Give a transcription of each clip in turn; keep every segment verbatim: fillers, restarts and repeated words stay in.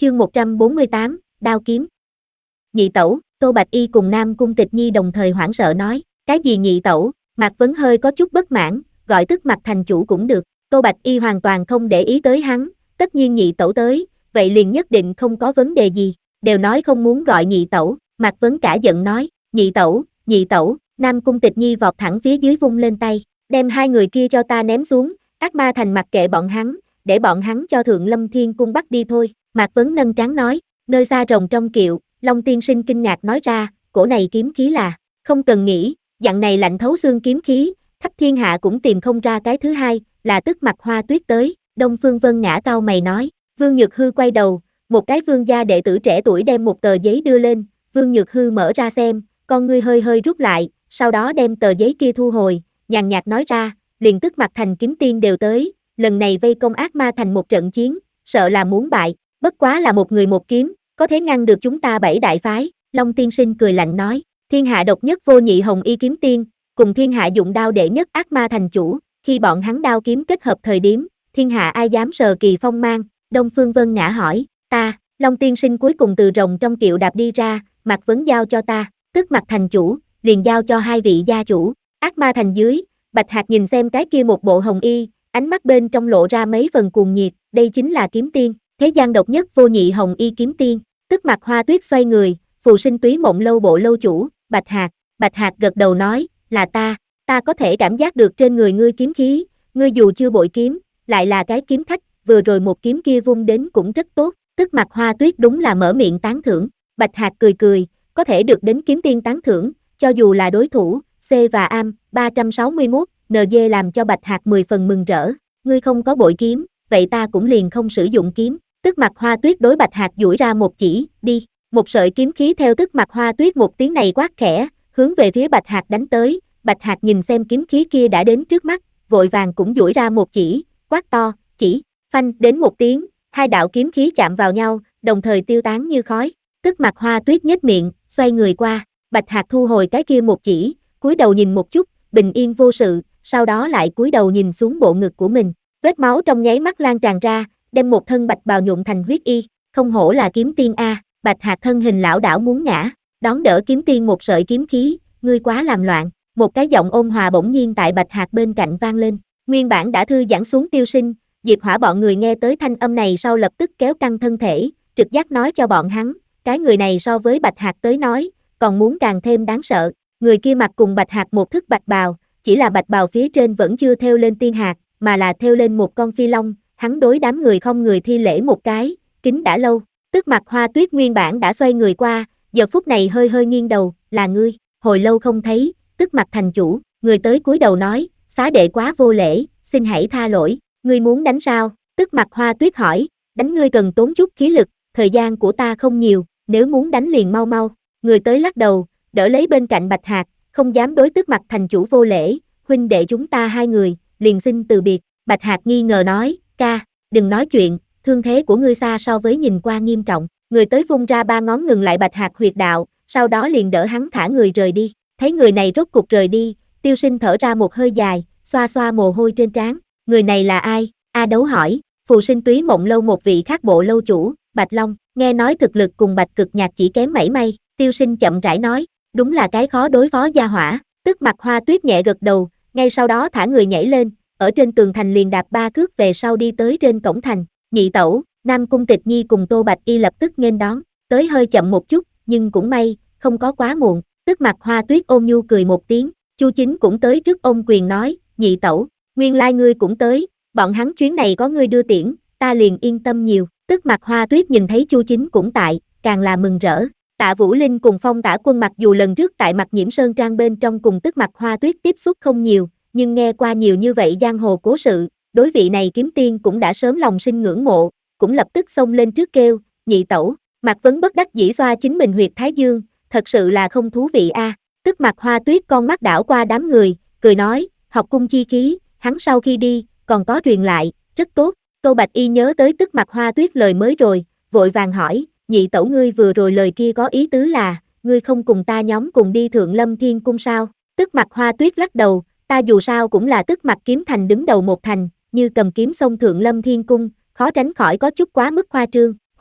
Chương một trăm bốn mươi tám, đao kiếm. Nhị tẩu, Tô Bạch Y cùng Nam Cung Tịch Nhi đồng thời hoảng sợ nói, cái gì nhị tẩu? Mạc Vấn hơi có chút bất mãn, gọi tức mặt thành chủ cũng được. Tô Bạch Y hoàn toàn không để ý tới hắn, tất nhiên nhị tẩu tới, vậy liền nhất định không có vấn đề gì, đều nói không muốn gọi nhị tẩu. Mạc Vấn cả giận nói, nhị tẩu, nhị tẩu. Nam Cung Tịch Nhi vọt thẳng phía dưới vung lên tay, đem hai người kia cho ta ném xuống. Ác Ma Thành mặc kệ bọn hắn, để bọn hắn cho Thượng Lâm Thiên Cung bắt đi thôi. Mạc Vấn nâng trán nói, nơi xa rồng trong kiệu. Long Tiên Sinh kinh ngạc nói ra, cổ này kiếm khí là, không cần nghĩ, dặn này lạnh thấu xương kiếm khí, khắp thiên hạ cũng tìm không ra cái thứ hai, là tức mặt Hoa Tuyết tới. Đông Phương Vân ngã cau mày nói, Vương Nhược Hư quay đầu, một cái vương gia đệ tử trẻ tuổi đem một tờ giấy đưa lên, Vương Nhược Hư mở ra xem, con ngươi hơi hơi rút lại, sau đó đem tờ giấy kia thu hồi, nhàn nhạt nói ra, liền tức mặt thành kiếm tiên đều tới, lần này vây công ác ma thành một trận chiến, sợ là muốn bại, bất quá là một người một kiếm, có thể ngăn được chúng ta bảy đại phái. Long Tiên Sinh cười lạnh nói, thiên hạ độc nhất vô nhị hồng y kiếm tiên, cùng thiên hạ dụng đao đệ nhất ác ma thành chủ, khi bọn hắn đao kiếm kết hợp thời điểm, thiên hạ ai dám sờ kỳ phong mang. Đông Phương Vân ngã hỏi, ta. Long Tiên Sinh cuối cùng từ rồng trong kiệu đạp đi ra, Mạc Vấn giao cho ta, tức mặt thành chủ, liền giao cho hai vị gia chủ. Ác ma thành dưới, Bạch Hạc nhìn xem cái kia một bộ hồng y, ánh mắt bên trong lộ ra mấy phần cuồng nhiệt, đây chính là kiếm tiên, thế gian độc nhất vô nhị hồng y kiếm tiên. Tức mặt Hoa Tuyết xoay người, Phù Sinh Túy Mộng lâu bộ lâu chủ, Bạch Hạc. Bạch Hạc gật đầu nói, là ta, ta có thể cảm giác được trên người ngươi kiếm khí, ngươi dù chưa bội kiếm, lại là cái kiếm khách, vừa rồi một kiếm kia vung đến cũng rất tốt. Tức mặt Hoa Tuyết đúng là mở miệng tán thưởng. Bạch Hạc cười cười, có thể được đến kiếm tiên tán thưởng, cho dù là đối thủ, C và Am, ba trăm sáu mươi mốt, en giê làm cho Bạch Hạc mười phần mừng rỡ, ngươi không có bội kiếm, vậy ta cũng liền không sử dụng kiếm. Tức mặt Hoa Tuyết đối Bạch Hạc duỗi ra một chỉ, đi, một sợi kiếm khí theo tức mặt Hoa Tuyết một tiếng này quát khẽ, hướng về phía Bạch Hạc đánh tới. Bạch Hạc nhìn xem kiếm khí kia đã đến trước mắt, vội vàng cũng duỗi ra một chỉ, quát to, chỉ, phanh, đến một tiếng, hai đạo kiếm khí chạm vào nhau, đồng thời tiêu tán như khói. Tức mặt Hoa Tuyết nhếch miệng, xoay người qua, Bạch Hạc thu hồi cái kia một chỉ, cúi đầu nhìn một chút, bình yên vô sự, sau đó lại cúi đầu nhìn xuống bộ ngực của mình, vết máu trong nháy mắt lan tràn ra, đem một thân bạch bào nhuộm thành huyết y, không hổ là kiếm tiên a. Bạch Hạc thân hình lão đảo muốn ngã, đón đỡ kiếm tiên một sợi kiếm khí, ngươi quá làm loạn. Một cái giọng ôn hòa bỗng nhiên tại Bạch Hạc bên cạnh vang lên. Nguyên bản đã thư giãn xuống Tiêu Sinh, Diệp Hỏa bọn người nghe tới thanh âm này sau lập tức kéo căng thân thể, trực giác nói cho bọn hắn, cái người này so với Bạch Hạc tới nói, còn muốn càng thêm đáng sợ. Người kia mặc cùng Bạch Hạc một thức bạch bào, chỉ là bạch bào phía trên vẫn chưa thêu lên tiên hạc, mà là thêu lên một con phi long. Hắn đối đám người không người thi lễ một cái, kính đã lâu. Tức mặt Hoa Tuyết nguyên bản đã xoay người qua, giờ phút này hơi hơi nghiêng đầu, là ngươi, hồi lâu không thấy. Tức mặt thành chủ, người tới cúi đầu nói, xá đệ quá vô lễ, xin hãy tha lỗi. Ngươi muốn đánh sao? Tức mặt Hoa Tuyết hỏi, đánh ngươi cần tốn chút khí lực, thời gian của ta không nhiều, nếu muốn đánh liền mau mau. Người tới lắc đầu, đỡ lấy bên cạnh Bạch Hạc, không dám đối tức mặt thành chủ vô lễ, huynh đệ chúng ta hai người, liền xin từ biệt. Bạch Hạc nghi ngờ nói, ca, đừng nói chuyện, thương thế của ngươi xa so với nhìn qua nghiêm trọng. Người tới vung ra ba ngón ngừng lại Bạch Hạc huyệt đạo, sau đó liền đỡ hắn thả người rời đi. Thấy người này rốt cục rời đi, Tiêu Sinh thở ra một hơi dài, xoa xoa mồ hôi trên trán. Người này là ai? A Đấu hỏi. Phù Sinh Túy Mộng lâu một vị khác bộ lâu chủ, Bạch Long, nghe nói thực lực cùng Bạch Cực Nhạc chỉ kém mảy may. Tiêu Sinh chậm rãi nói, đúng là cái khó đối phó gia hỏa. Tức mặt Hoa Tuyết nhẹ gật đầu, ngay sau đó thả người nhảy lên, ở trên tường thành liền đạp ba cước về sau đi tới trên cổng thành. Nhị tẩu, Nam Cung Tịch Nhi cùng Tô Bạch Y lập tức nghênh đón, tới hơi chậm một chút, nhưng cũng may, không có quá muộn. Tức mặt Hoa Tuyết ôn nhu cười một tiếng, Chu Chính cũng tới trước ôm quyền nói, nhị tẩu, nguyên lai ngươi cũng tới, bọn hắn chuyến này có ngươi đưa tiễn, ta liền yên tâm nhiều. Tức mặt Hoa Tuyết nhìn thấy Chu Chính cũng tại, càng là mừng rỡ. Tạ Vũ Linh cùng Phong Tả Quân mặc dù lần trước tại Mặt Nhiễm Sơn Trang bên trong cùng Tức mặt Hoa Tuyết tiếp xúc không nhiều, nhưng nghe qua nhiều như vậy giang hồ cố sự, đối vị này kiếm tiên cũng đã sớm lòng sinh ngưỡng mộ, cũng lập tức xông lên trước kêu, nhị tẩu. Mạc Vấn bất đắc dĩ xoa chính mình huyệt thái dương, thật sự là không thú vị a. À. Tức mặt Hoa Tuyết con mắt đảo qua đám người, cười nói, học cung chi khí, hắn sau khi đi, còn có truyền lại, rất tốt. Tô Bạch Y nhớ tới Tức mặt Hoa Tuyết lời mới rồi, vội vàng hỏi, nhị tẩu ngươi vừa rồi lời kia có ý tứ là, ngươi không cùng ta nhóm cùng đi Thượng Lâm Thiên Cung sao? Tức mặt Hoa Tuyết lắc đầu, ta dù sao cũng là Tức mặt kiếm thành đứng đầu một thành, như cầm kiếm xông Thượng Lâm Thiên Cung, khó tránh khỏi có chút quá mức khoa trương.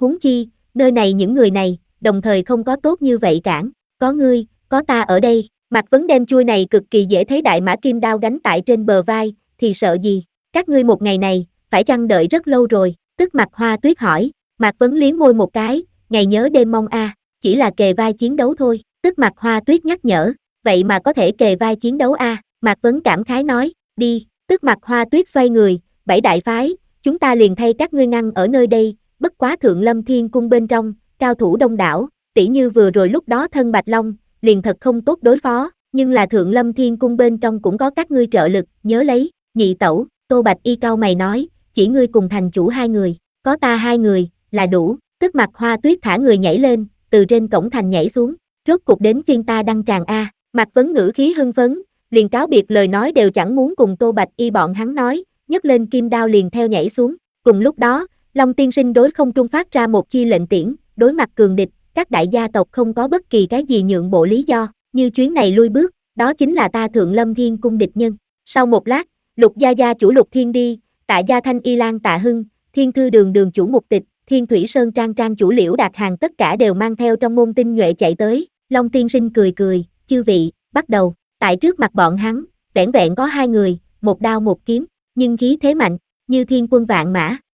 huống chi, nơi này những người này, đồng thời không có tốt như vậy cản, có ngươi, có ta ở đây, Mạc Vấn đem chuôi này cực kỳ dễ thấy đại mã kim đao gánh tại trên bờ vai, thì sợ gì, các ngươi một ngày này, phải chăng đợi rất lâu rồi, tức Mặt Hoa Tuyết hỏi, Mạc Vấn liếm môi một cái, ngày nhớ đêm mong a, chỉ là kề vai chiến đấu thôi, tức Mặt Hoa Tuyết nhắc nhở, vậy mà có thể kề vai chiến đấu a, Mạc Vấn cảm khái nói, đi, tức Mặt Hoa Tuyết xoay người, bảy đại phái, chúng ta liền thay các ngươi ngăn ở nơi đây, bất quá Thượng Lâm Thiên Cung bên trong, cao thủ đông đảo, tỉ như vừa rồi lúc đó thân Bạch Long, liền thật không tốt đối phó, nhưng là Thượng Lâm Thiên Cung bên trong cũng có các ngươi trợ lực, nhớ lấy, nhị tẩu, Tô Bạch Y cau mày nói, chỉ ngươi cùng thành chủ hai người, có ta hai người, là đủ, tức Mặt Hoa Tuyết thả người nhảy lên, từ trên cổng thành nhảy xuống, rốt cục đến phiên ta đăng tràng a, Mạc Vấn ngữ khí hưng phấn, liền cáo biệt lời nói đều chẳng muốn cùng Tô Bạch Y bọn hắn nói, nhấc lên kim đao liền theo nhảy xuống, cùng lúc đó, Long Tiên Sinh đối không trung phát ra một chi lệnh tiễn, đối mặt cường địch, các đại gia tộc không có bất kỳ cái gì nhượng bộ lý do, như chuyến này lui bước, đó chính là ta Thượng Lâm Thiên Cung địch nhân. Sau một lát, Lục Gia Gia chủ Lục Thiên đi, Tạ Gia Thanh Y Lan Tạ Hưng, Thiên Thư Đường Đường chủ Mục Tịch, Thiên Thủy Sơn Trang Trang chủ Liễu Đạt Hàng tất cả đều mang theo trong môn tinh nhuệ chạy tới, Long Tiên Sinh cười cười, chư vị, bắt đầu, tại trước mặt bọn hắn, vẻn vẹn có hai người, một đao một kiếm, nhưng khí thế mạnh, như thiên quân vạn mã,